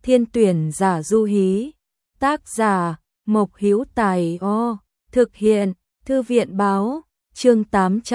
Thiên tuyển giả du hí. Tác giả Mộc Hữu Tài. Thực hiện Thư viện báo. Chương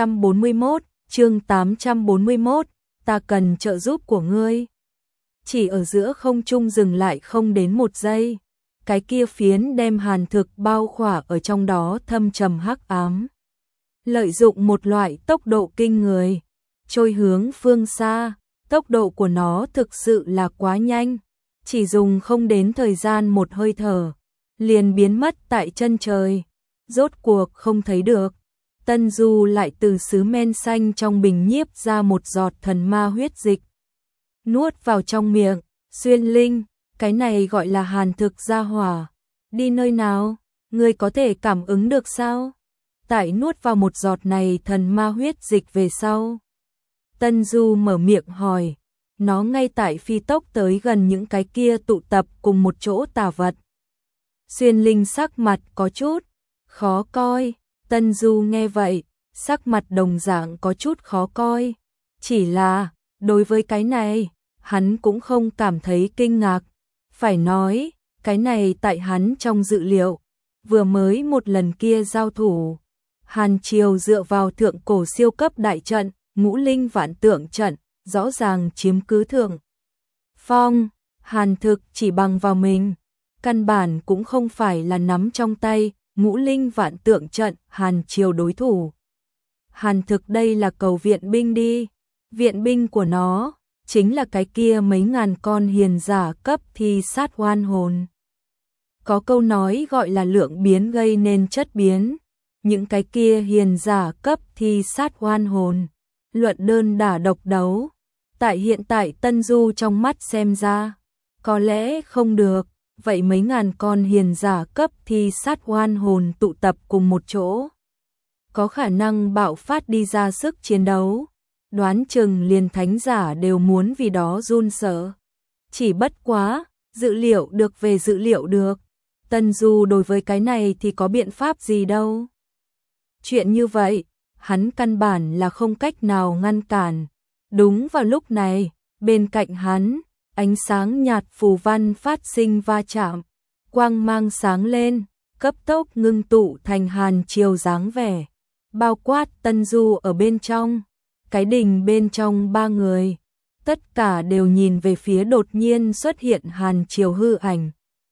841, ta cần trợ giúp của ngươi. Chỉ ở giữa không trung dừng lại không đến 1 giây. Cái kia phiến đem Hàn Thực bao khỏa ở trong đó thâm trầm hắc ám. Lợi dụng một loại tốc độ kinh người, trôi hướng phương xa, tốc độ của nó thực sự là quá nhanh, chỉ dùng không đến thời gian một hơi thở, liền biến mất tại chân trời, rốt cuộc không thấy được. Tân Du lại từ sứ men xanh trong bình nhiếp ra một giọt thần ma huyết dịch, nuốt vào trong miệng. Xuyên Linh, cái này gọi là Hàn Thực gia hỏa, đi nơi nào, ngươi có thể cảm ứng được sao? Tại nuốt vào một giọt này thần ma huyết dịch về sau, Tân Du mở miệng hỏi, nó ngay tại phi tốc tới gần những cái kia tụ tập cùng một chỗ tà vật. Xuyên Linh sắc mặt có chút khó coi, Tân Du nghe vậy, sắc mặt đồng dạng có chút khó coi, chỉ là đối với cái này, hắn cũng không cảm thấy kinh ngạc, phải nói, cái này tại hắn trong dự liệu, vừa mới một lần kia giao thủ, Hàn Triều dựa vào thượng cổ siêu cấp đại trận, Ngũ Linh Vạn Tượng trận, rõ ràng chiếm cứ thượng phong. Hàn Thực chỉ bằng vào mình, căn bản cũng không phải là nắm trong tay Ngũ Linh Vạn Tượng trận Hàn Triều đối thủ. Hàn Thực đây là cầu viện binh đi, viện binh của nó chính là cái kia mấy ngàn con hiền giả cấp thi sát oan hồn. Có câu nói gọi là lượng biến gây nên chất biến, những cái kia hiền giả cấp thi sát oan hồn, luận đơn đả độc đấu, tại hiện tại Tân Du trong mắt xem ra, có lẽ không được, vậy mấy ngàn con hiền giả cấp thi sát oan hồn tụ tập cùng một chỗ, có khả năng bạo phát đi ra sức chiến đấu, đoán chừng liền thánh giả đều muốn vì đó run sợ. Chỉ bất quá, dự liệu được về dự liệu được, Tân Du đối với cái này thì có biện pháp gì đâu. Chuyện như vậy, hắn căn bản là không cách nào ngăn cản. Đúng vào lúc này, bên cạnh hắn, ánh sáng nhạt phù văn phát sinh va chạm, quang mang sáng lên, cấp tốc ngưng tụ thành Hàn Triều dáng vẻ, bao quát Tân Du ở bên trong. Cái đình bên trong 3 người, tất cả đều nhìn về phía đột nhiên xuất hiện Hàn Triều hư ảnh.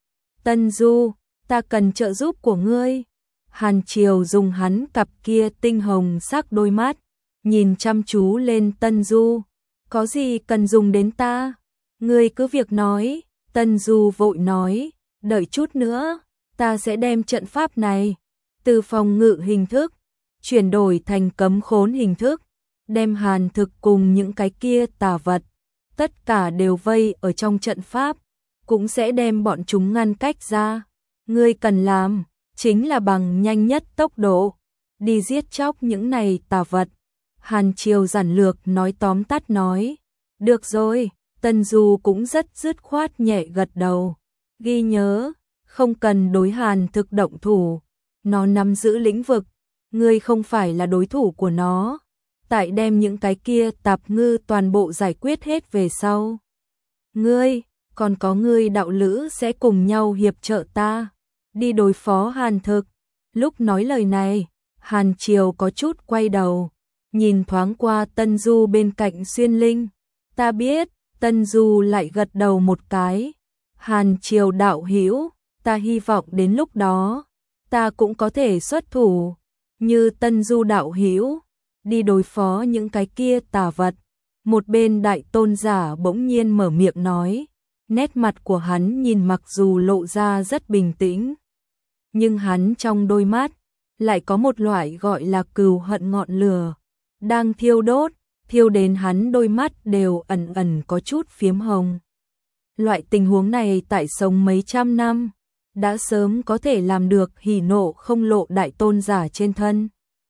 Tân Du, ta cần trợ giúp của ngươi. Hàn Triều dùng hắn cặp kia tinh hồng sắc đôi mắt, nhìn chăm chú lên Tân Du. Có gì cần dùng đến ta? Ngươi cứ việc nói. Tân Du vội nói, đợi chút nữa, ta sẽ đem trận pháp này từ phòng ngự hình thức chuyển đổi thành cấm khốn hình thức, đem Hàn Thực cùng những cái kia tà vật, tất cả đều vây ở trong trận pháp, cũng sẽ đem bọn chúng ngăn cách ra. Ngươi cần làm, chính là bằng nhanh nhất tốc độ, đi giết chóc những này tà vật. Hàn Triều giản lược nói tóm tắt nói, được rồi, Tân Du cũng rất dứt khoát nhẹ gật đầu, ghi nhớ, không cần đối Hàn Thực động thủ, nó nắm giữ lĩnh vực, ngươi không phải là đối thủ của nó. Tại đem những cái kia tạp ngư toàn bộ giải quyết hết về sau, ngươi, còn có ngươi đạo lữ sẽ cùng nhau hiệp trợ ta, đi đối phó Hàn Thực. Lúc nói lời này, Hàn Triều có chút quay đầu, nhìn thoáng qua Tân Du bên cạnh Xuyên Linh. Ta biết, Tân Du lại gật đầu một cái. Hàn Triều đạo hữu, ta hy vọng đến lúc đó, ta cũng có thể xuất thủ, như Tân Du đạo hữu, đi đối phó những cái kia tà vật. Một bên đại tôn giả bỗng nhiên mở miệng nói, nét mặt của hắn nhìn mặc dù lộ ra rất bình tĩnh, nhưng hắn trong đôi mắt lại có một loại gọi là cừu hận ngọn lửa đang thiêu đốt, thiêu đến hắn đôi mắt đều ẩn ẩn có chút phiếm hồng. Loại tình huống này tại sống mấy trăm năm, đã sớm có thể làm được hỉ nộ không lộ đại tôn giả trên thân,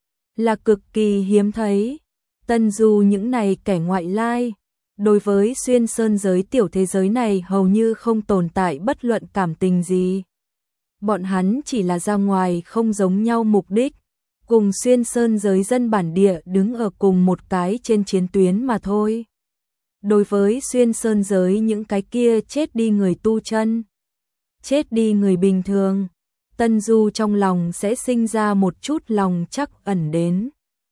là cực kỳ hiếm thấy. Tân Du những này kẻ ngoại lai, đối với xuyên sơn giới tiểu thế giới này hầu như không tồn tại bất luận cảm tình gì. Bọn hắn chỉ là ra ngoài không giống nhau mục đích, cùng xuyên sơn giới dân bản địa đứng ở cùng một cái trên chiến tuyến mà thôi. Đối với xuyên sơn giới những cái kia chết đi người tu chân, chết đi người bình thường, Tân Du trong lòng sẽ sinh ra một chút lòng trắc ẩn đến.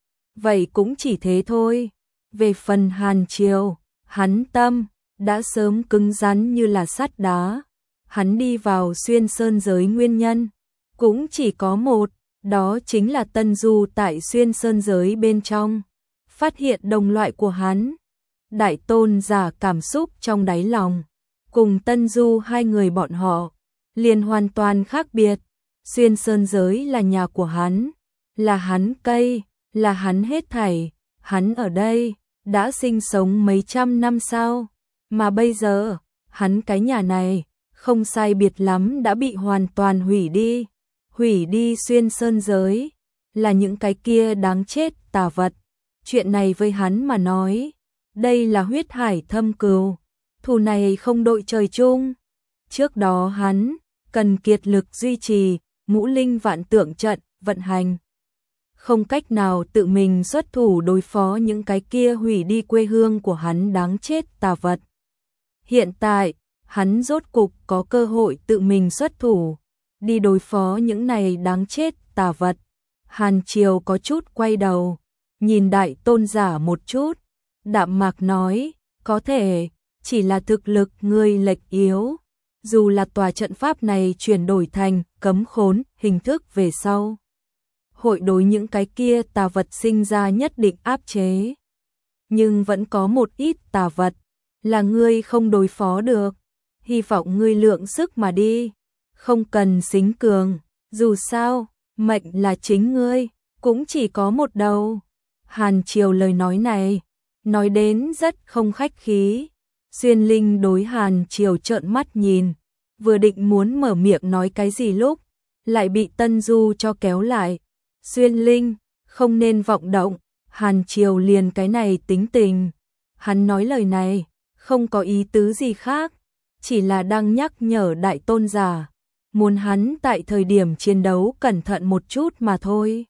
Vậy cũng chỉ thế thôi. Về phần Hàn Triều, hắn tâm đã sớm cứng rắn như là sắt đá. Hắn đi vào xuyên sơn giới nguyên nhân cũng chỉ có một, đó chính là Tân Du tại xuyên sơn giới bên trong phát hiện đồng loại của hắn. Đại tôn giả cảm xúc trong đáy lòng cùng Tân Du hai người bọn họ liền hoàn toàn khác biệt. Xuyên sơn giới là nhà của hắn, là hắn cây, là hắn hết thảy. Hắn ở đây đã sinh sống mấy trăm năm sau, mà bây giờ hắn cái nhà này không sai biệt lắm đã bị hoàn toàn hủy đi. Hủy đi xuyên sơn giới là những cái kia đáng chết tà vật. Chuyện này với hắn mà nói, đây là huyết hải thâm cừu, thù này không đội trời chung. Trước đó hắn cần kiệt lực duy trì ngũ linh vạn tượng trận vận hành, không cách nào tự mình xuất thủ đối phó những cái kia hủy đi quê hương của hắn đáng chết tà vật. Hiện tại, hắn rốt cục có cơ hội tự mình xuất thủ, đi đối phó những này đáng chết tà vật. Hàn Triều có chút quay đầu, nhìn đại tôn giả một chút, đạm mạc nói, có thể, chỉ là thực lực ngươi lệch yếu. Dù là tòa trận pháp này chuyển đổi thành cấm khốn hình thức về sau, hội đối những cái kia tà vật sinh ra nhất định áp chế. Nhưng vẫn có một ít tà vật là ngươi không đối phó được, hy vọng ngươi lượng sức mà đi, không cần xính cường, dù sao, mệnh là chính ngươi, cũng chỉ có một đầu. Hàn Triều lời nói này, nói đến rất không khách khí. Xuyên Linh đối Hàn Triều trợn mắt nhìn, vừa định muốn mở miệng nói cái gì lúc, lại bị Tân Du cho kéo lại. Xuyên Linh, không nên vọng động. Hàn Triều liền cái này tính tình. Hắn nói lời này, không có ý tứ gì khác, chỉ là đang nhắc nhở đại tôn giả, muốn hắn tại thời điểm chiến đấu cẩn thận một chút mà thôi.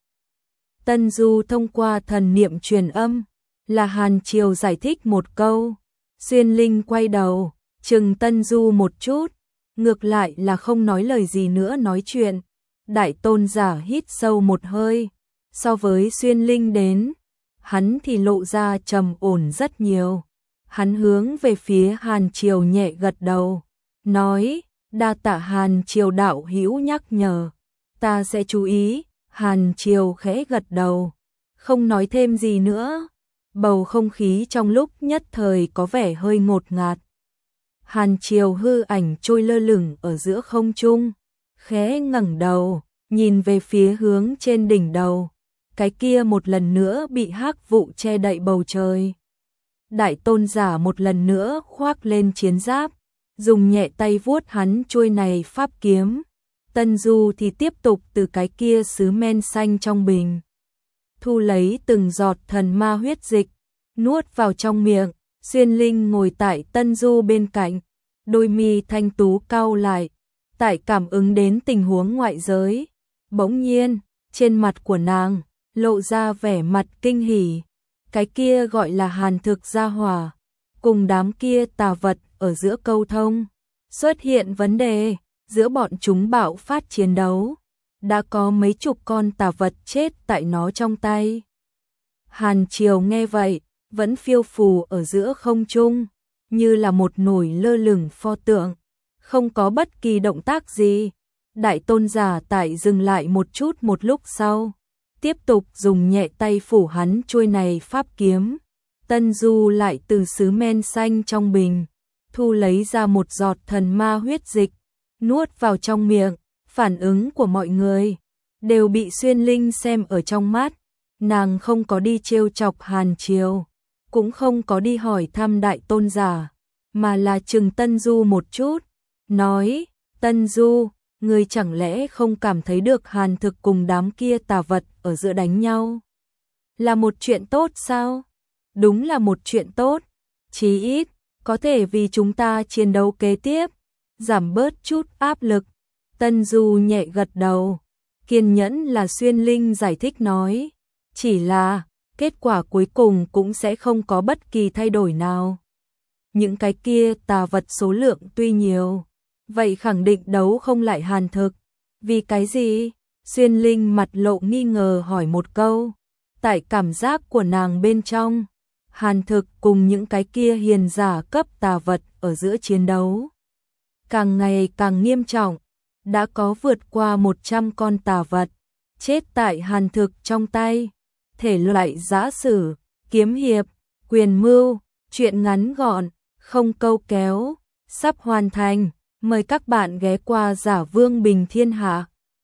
Tân Du thông qua thần niệm truyền âm, là Hàn Triều giải thích một câu. Xuyên Linh quay đầu, chừng Tân Du một chút, ngược lại là không nói lời gì nữa nói chuyện. Đại tôn giả hít sâu một hơi, so với Xuyên Linh đến, hắn thì lộ ra trầm ổn rất nhiều. Hắn hướng về phía Hàn Triều nhẹ gật đầu, nói, đa tạ Hàn Triều đạo hữu nhắc nhở, ta sẽ chú ý. Hàn Triều khẽ gật đầu, không nói thêm gì nữa. Bầu không khí trong lúc nhất thời có vẻ hơi ngột ngạt. Hàn Triều hư ảnh trôi lơ lửng ở giữa không trung, khẽ ngẩng đầu, nhìn về phía hướng trên đỉnh đầu, cái kia một lần nữa bị hắc vụ che đậy bầu trời. Đại tôn giả một lần nữa khoác lên chiến giáp, dùng nhẹ tay vuốt hắn chuôi này pháp kiếm. Tân Du thì tiếp tục từ cái kia sứ men xanh trong bình, thu lấy từng giọt thần ma huyết dịch, nuốt vào trong miệng. Xuyên Linh ngồi tại Tân Du bên cạnh, đôi mi thanh tú cau lại, tại cảm ứng đến tình huống ngoại giới. Bỗng nhiên, trên mặt của nàng lộ ra vẻ mặt kinh hỉ. Cái kia gọi là Hàn thực gia hỏa, cùng đám kia tà vật ở giữa câu thông, xuất hiện vấn đề, giữa bọn chúng bạo phát chiến đấu. Đã có mấy chục con tà vật chết tại nó trong tay. Hàn Triều nghe vậy, vẫn phiêu phù ở giữa không trung, như là một nồi lơ lửng pho tượng, không có bất kỳ động tác gì. Đại tôn giả tại dừng lại một chút một lúc sau, tiếp tục dùng nhẹ tay phủ hắn chuôi này pháp kiếm. Tân Du lại từ sứ men xanh trong bình, thu lấy ra một giọt thần ma huyết dịch, nuốt vào trong miệng. Phản ứng của mọi người đều bị Xuyên Linh xem ở trong mắt. Nàng không có đi trêu chọc Hàn Triều, cũng không có đi hỏi thăm đại tôn giả, mà là chừng Tân Du một chút, nói, Tân Du, ngươi chẳng lẽ không cảm thấy được Hàn thực cùng đám kia tà vật ở giữa đánh nhau là một chuyện tốt sao? Đúng là một chuyện tốt, chí ít có thể vì chúng ta chiến đấu kế tiếp giảm bớt chút áp lực. Tân Du nhẹ gật đầu, kiên nhẫn là Xuyên Linh giải thích nói, chỉ là kết quả cuối cùng cũng sẽ không có bất kỳ thay đổi nào. những cái kia tà vật số lượng tuy nhiều, vậy khẳng định đấu không lại Hàn Thực. Vì cái gì? Xuyên Linh mặt lộ nghi ngờ hỏi một câu. Tại cảm giác của nàng bên trong, Hàn Thực cùng những cái kia hiền giả cấp tà vật ở giữa chiến đấu càng ngày càng nghiêm trọng, đã có vượt qua 100 con tà vật chết tại Hàn Thực trong tay. Thể loại giã sử, kiếm hiệp, quyền mưu, truyện ngắn gọn, không câu kéo, sắp hoàn thành. Mời các bạn ghé qua Giả Vương Bình Thiên Hạ.